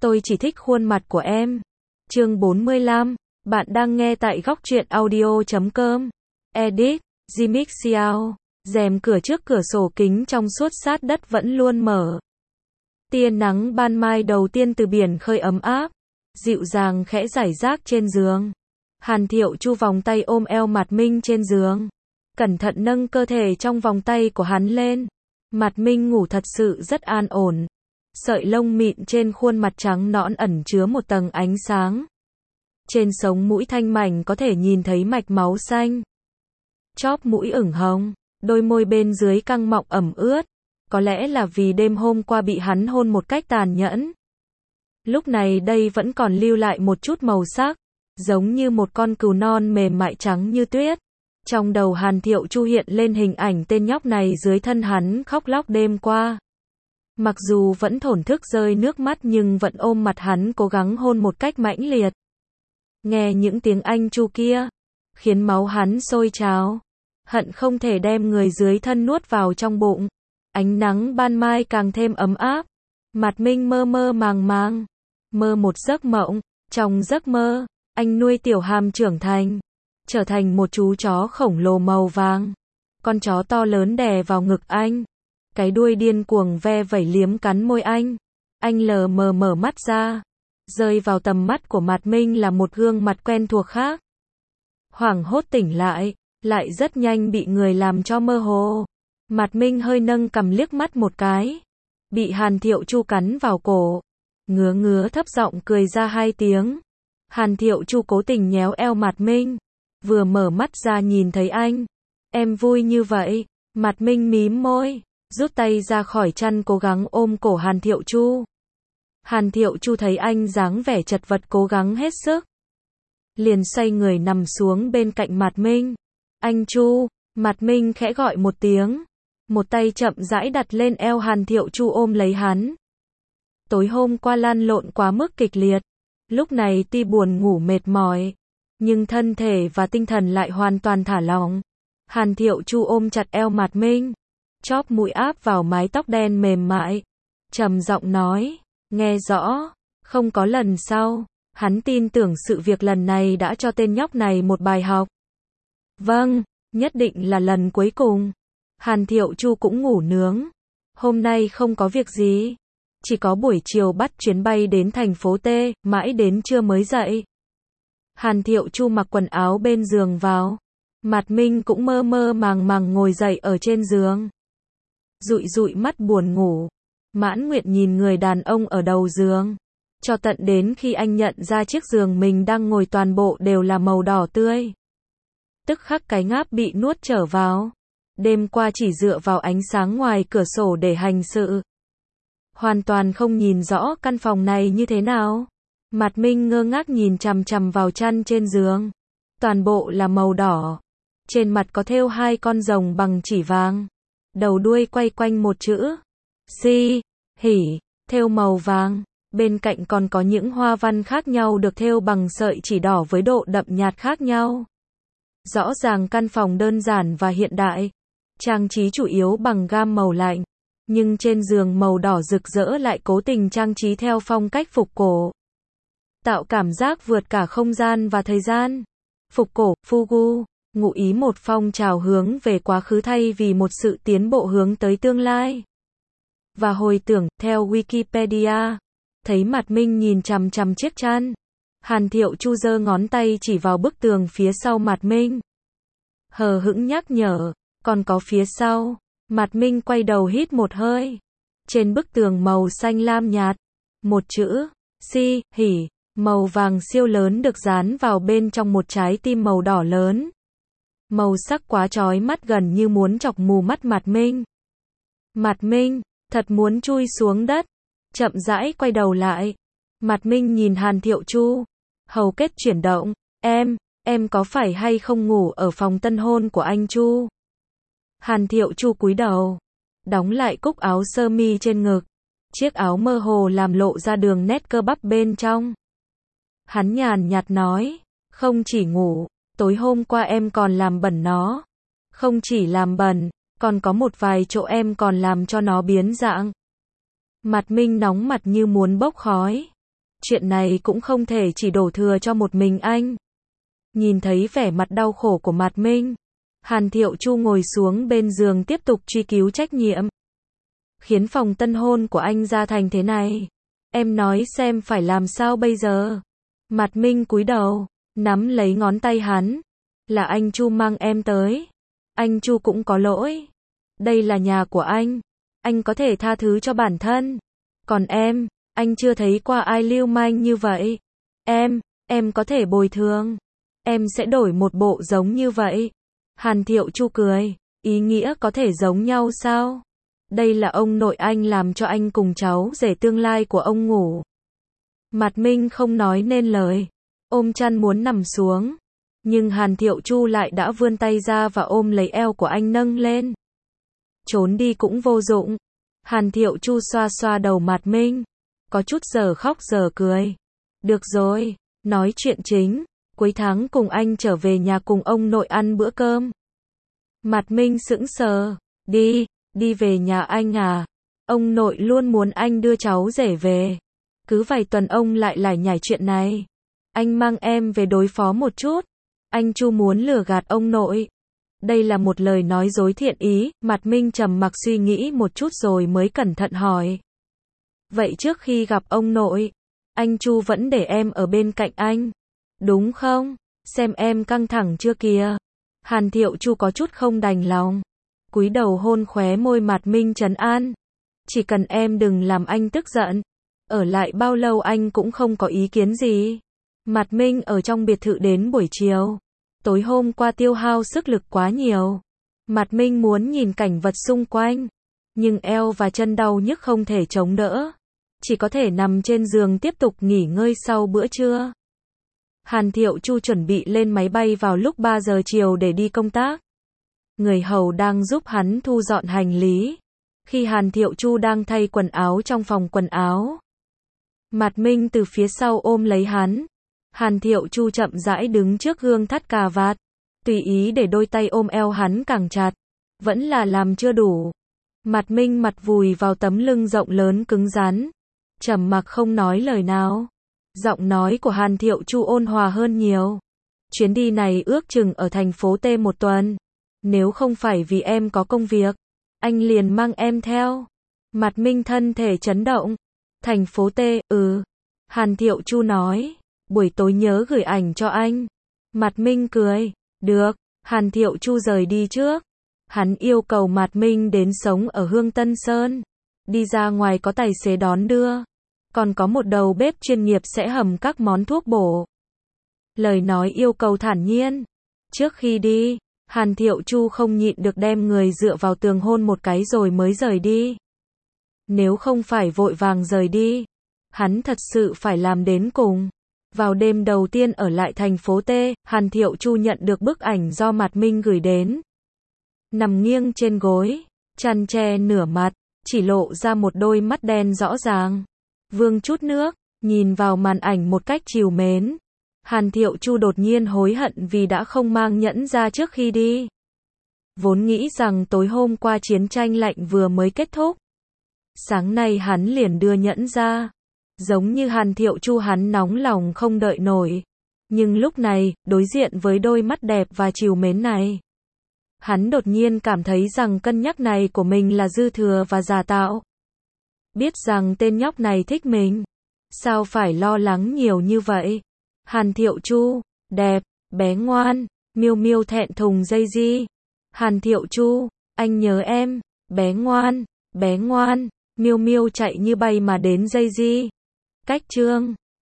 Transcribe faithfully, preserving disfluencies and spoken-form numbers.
Tôi chỉ thích khuôn mặt của em. Chương bốn mươi lăm. Bạn đang nghe tại góc truyện audio chấm com. Edit, Jimmy Xiao. Rèm cửa trước cửa sổ kính trong suốt sát đất vẫn luôn mở. Tia nắng ban mai đầu tiên từ biển khơi ấm áp, dịu dàng khẽ rải rác trên giường. Hàn Thiệu Chu vòng tay ôm eo Mạt Minh trên giường, cẩn thận nâng cơ thể trong vòng tay của hắn lên. Mạt Minh ngủ thật sự rất an ổn. Sợi lông mịn trên khuôn mặt trắng nõn ẩn chứa một tầng ánh sáng. Trên sống mũi thanh mảnh có thể nhìn thấy mạch máu xanh. Chóp mũi ửng hồng, đôi môi bên dưới căng mọng ẩm ướt. Có lẽ là vì đêm hôm qua bị hắn hôn một cách tàn nhẫn. Lúc này đây vẫn còn lưu lại một chút màu sắc, giống như một con cừu non mềm mại trắng như tuyết. Trong đầu Hàn Thiệu Chu hiện lên hình ảnh tên nhóc này dưới thân hắn khóc lóc đêm qua. Mặc dù vẫn thổn thức rơi nước mắt nhưng vẫn ôm mặt hắn cố gắng hôn một cách mãnh liệt. Nghe những tiếng anh Chu kia, khiến máu hắn sôi trào, hận không thể đem người dưới thân nuốt vào trong bụng. Ánh nắng ban mai càng thêm ấm áp. Mạt Minh mơ mơ màng màng, mơ một giấc mộng. Trong giấc mơ, anh nuôi Tiểu Hàm trưởng thành, trở thành một chú chó khổng lồ màu vàng. Con chó to lớn đè vào ngực anh, cái đuôi điên cuồng ve vẩy liếm cắn môi anh. Anh lờ mờ mở mắt ra, rơi vào tầm mắt của Mạt Minh là một gương mặt quen thuộc khác. Hoảng hốt tỉnh lại, lại rất nhanh bị người làm cho mơ hồ. Mạt Minh hơi nâng cằm liếc mắt một cái, bị Hàn Thiệu Chu cắn vào cổ, ngứa ngứa thấp giọng cười ra hai tiếng. Hàn Thiệu Chu cố tình nhéo eo Mạt Minh, vừa mở mắt ra nhìn thấy anh. Em vui như vậy? Mạt Minh mím môi, rút tay ra khỏi chăn cố gắng ôm cổ Hàn Thiệu Chu. Hàn Thiệu Chu thấy anh dáng vẻ chật vật cố gắng hết sức, liền xoay người nằm xuống bên cạnh Mạt Minh. Anh Chu, Mạt Minh khẽ gọi một tiếng, một tay chậm rãi đặt lên eo Hàn Thiệu Chu ôm lấy hắn. Tối hôm qua lăn lộn quá mức kịch liệt, lúc này tuy buồn ngủ mệt mỏi, nhưng thân thể và tinh thần lại hoàn toàn thả lỏng. Hàn Thiệu Chu ôm chặt eo Mạt Minh, chóp mũi áp vào mái tóc đen mềm mại, trầm giọng nói, nghe rõ, không có lần sau. Hắn tin tưởng sự việc lần này đã cho tên nhóc này một bài học. Vâng, nhất định là lần cuối cùng. Hàn Thiệu Chu cũng ngủ nướng. Hôm nay không có việc gì, chỉ có buổi chiều bắt chuyến bay đến thành phố T, mãi đến trưa mới dậy. Hàn Thiệu Chu mặc quần áo bên giường vào. Mạt Minh cũng mơ mơ màng màng ngồi dậy ở trên giường, dụi dụi mắt buồn ngủ, mãn nguyện nhìn người đàn ông ở đầu giường, cho tận đến khi anh nhận ra chiếc giường mình đang ngồi toàn bộ đều là màu đỏ tươi. Tức khắc cái ngáp bị nuốt trở vào. Đêm qua chỉ dựa vào ánh sáng ngoài cửa sổ để hành sự, hoàn toàn không nhìn rõ căn phòng này như thế nào. Mạt Minh ngơ ngác nhìn chằm chằm vào chăn trên giường, toàn bộ là màu đỏ. Trên mặt có thêu hai con rồng bằng chỉ vàng, đầu đuôi quay quanh một chữ Si, hỉ, thêu màu vàng. Bên cạnh còn có những hoa văn khác nhau được thêu bằng sợi chỉ đỏ với độ đậm nhạt khác nhau. Rõ ràng căn phòng đơn giản và hiện đại, trang trí chủ yếu bằng gam màu lạnh, nhưng trên giường màu đỏ rực rỡ lại cố tình trang trí theo phong cách phục cổ, tạo cảm giác vượt cả không gian và thời gian. Phục cổ, Fugu, ngụ ý một phong trào hướng về quá khứ thay vì một sự tiến bộ hướng tới tương lai. Và hồi tưởng, theo Wikipedia, thấy Mạt Minh nhìn chằm chằm chiếc chăn. Hàn Thiệu Chu giơ ngón tay chỉ vào bức tường phía sau Mạt Minh, hờ hững nhắc nhở, còn có phía sau. Mạt Minh quay đầu hít một hơi. Trên bức tường màu xanh lam nhạt, một chữ Si, hỉ, màu vàng siêu lớn được dán vào bên trong một trái tim màu đỏ lớn. Màu sắc quá chói mắt gần như muốn chọc mù mắt Mạt Minh. Mạt Minh thật muốn chui xuống đất. Chậm rãi quay đầu lại, Mạt Minh nhìn Hàn Thiệu Chu, hầu kết chuyển động. Em, em có phải hay không ngủ ở phòng tân hôn của anh Chu? Hàn Thiệu Chu cúi đầu, đóng lại cúc áo sơ mi trên ngực. Chiếc áo mơ hồ làm lộ ra đường nét cơ bắp bên trong. Hắn nhàn nhạt nói, không chỉ ngủ, tối hôm qua em còn làm bẩn nó. Không chỉ làm bẩn, còn có một vài chỗ em còn làm cho nó biến dạng. Mạt Minh nóng mặt như muốn bốc khói. Chuyện này cũng không thể chỉ đổ thừa cho một mình anh. Nhìn thấy vẻ mặt đau khổ của Mạt Minh, Hàn Thiệu Chu ngồi xuống bên giường tiếp tục truy cứu trách nhiệm. Khiến phòng tân hôn của anh ra thành thế này. Em nói xem phải làm sao bây giờ. Mạt Minh cúi đầu, nắm lấy ngón tay hắn. Là anh Chu mang em tới. Anh Chu cũng có lỗi. Đây là nhà của anh. Anh có thể tha thứ cho bản thân. Còn em, anh chưa thấy qua ai lưu manh như vậy. Em, em có thể bồi thường. Em sẽ đổi một bộ giống như vậy. Hàn Thiệu Chu cười. Ý nghĩa có thể giống nhau sao? Đây là ông nội anh làm cho anh cùng cháu rể tương lai của ông ngủ. Mạt Minh không nói nên lời. Ôm chăn muốn nằm xuống. Nhưng Hàn Thiệu Chu lại đã vươn tay ra và ôm lấy eo của anh nâng lên. Trốn đi cũng vô dụng. Hàn Thiệu Chu xoa xoa đầu Mạt Minh. Có chút giờ khóc giờ cười. Được rồi, nói chuyện chính. Cuối tháng cùng anh trở về nhà cùng ông nội ăn bữa cơm. Mạt Minh sững sờ. Đi, đi về nhà anh à? Ông nội luôn muốn anh đưa cháu rể về. Cứ vài tuần ông lại lải nhải chuyện này. Anh mang em về đối phó một chút. Anh Chu muốn lừa gạt ông nội. Đây là một lời nói dối thiện ý. Mạt Minh trầm mặc suy nghĩ một chút rồi mới cẩn thận hỏi. Vậy trước khi gặp ông nội, anh Chu vẫn để em ở bên cạnh anh, đúng không? Xem em căng thẳng chưa kìa. Hàn Thiệu Chu có chút không đành lòng. Cúi đầu hôn khóe môi Mạt Minh trấn an. Chỉ cần em đừng làm anh tức giận. Ở lại bao lâu anh cũng không có ý kiến gì. Mạt Minh ở trong biệt thự đến buổi chiều. Tối hôm qua tiêu hao sức lực quá nhiều. Mạt Minh muốn nhìn cảnh vật xung quanh. Nhưng eo và chân đau nhức không thể chống đỡ. Chỉ có thể nằm trên giường tiếp tục nghỉ ngơi sau bữa trưa. Hàn Thiệu Chu chuẩn bị lên máy bay vào lúc ba giờ chiều để đi công tác. Người hầu đang giúp hắn thu dọn hành lý. Khi Hàn Thiệu Chu đang thay quần áo trong phòng quần áo, Mạt Minh từ phía sau ôm lấy hắn. Hàn Thiệu Chu chậm rãi đứng trước gương thắt cà vạt, tùy ý để đôi tay ôm eo hắn càng chặt. Vẫn là làm chưa đủ. Mạt Minh mặt vùi vào tấm lưng rộng lớn cứng rắn, trầm mặc không nói lời nào. Giọng nói của Hàn Thiệu Chu ôn hòa hơn nhiều. Chuyến đi này ước chừng ở thành phố T một tuần. Nếu không phải vì em có công việc, anh liền mang em theo. Mạt Minh thân thể chấn động. Thành phố T, ừ. Hàn Thiệu Chu nói. Buổi tối nhớ gửi ảnh cho anh. Mạt Minh cười. Được. Hàn Thiệu Chu rời đi trước. Hắn yêu cầu Mạt Minh đến sống ở Hương Tân Sơn. Đi ra ngoài có tài xế đón đưa. Còn có một đầu bếp chuyên nghiệp sẽ hầm các món thuốc bổ. Lời nói yêu cầu thản nhiên. Trước khi đi, Hàn Thiệu Chu không nhịn được đem người dựa vào tường hôn một cái rồi mới rời đi. Nếu không phải vội vàng rời đi, hắn thật sự phải làm đến cùng. Vào đêm đầu tiên ở lại thành phố T, Hàn Thiệu Chu nhận được bức ảnh do Mạt Minh gửi đến. Nằm nghiêng trên gối, chăn che nửa mặt, chỉ lộ ra một đôi mắt đen rõ ràng. Vương chút nước, nhìn vào màn ảnh một cách trìu mến. Hàn Thiệu Chu đột nhiên hối hận vì đã không mang nhẫn ra trước khi đi. Vốn nghĩ rằng tối hôm qua chiến tranh lạnh vừa mới kết thúc. Sáng nay hắn liền đưa nhẫn ra. Giống như Hàn Thiệu Chu hắn nóng lòng không đợi nổi. Nhưng lúc này, đối diện với đôi mắt đẹp và trìu mến này, hắn đột nhiên cảm thấy rằng cân nhắc này của mình là dư thừa và giả tạo. Biết rằng tên nhóc này thích mình, sao phải lo lắng nhiều như vậy? Hàn Thiệu Chu, đẹp, bé ngoan. Miêu Miêu thẹn thùng dây di. Hàn Thiệu Chu, anh nhớ em, bé ngoan, bé ngoan. Miêu Miêu chạy như bay mà đến dây di. Cách chương